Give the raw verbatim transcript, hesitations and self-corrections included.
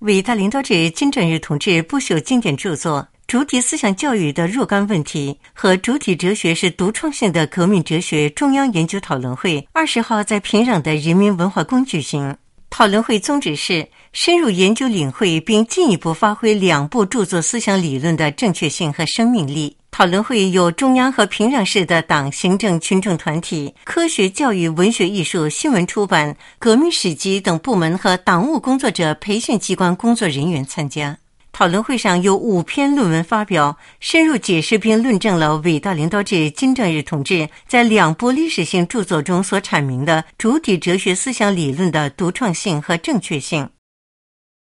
伟大领导者金正日同志不朽经典著作《主体思想教育的若干问题》和主体哲学是独创性的革命哲学中央研究讨论会二十号在平壤的人民文化宫举行。讨论会宗旨是深入研究领会并进一步发挥两部著作思想理论的正确性和生命力。讨论会由中央和平壤市的党、行政、群众团体、科学、教育、文学、艺术、新闻出版、革命史籍等部门和党务工作者培训机关工作人员参加。讨论会上有五篇论文发表，深入解释并论证了伟大领导者金正日同志在两部历史性著作中所阐明的主体哲学思想理论的独创性和正确性。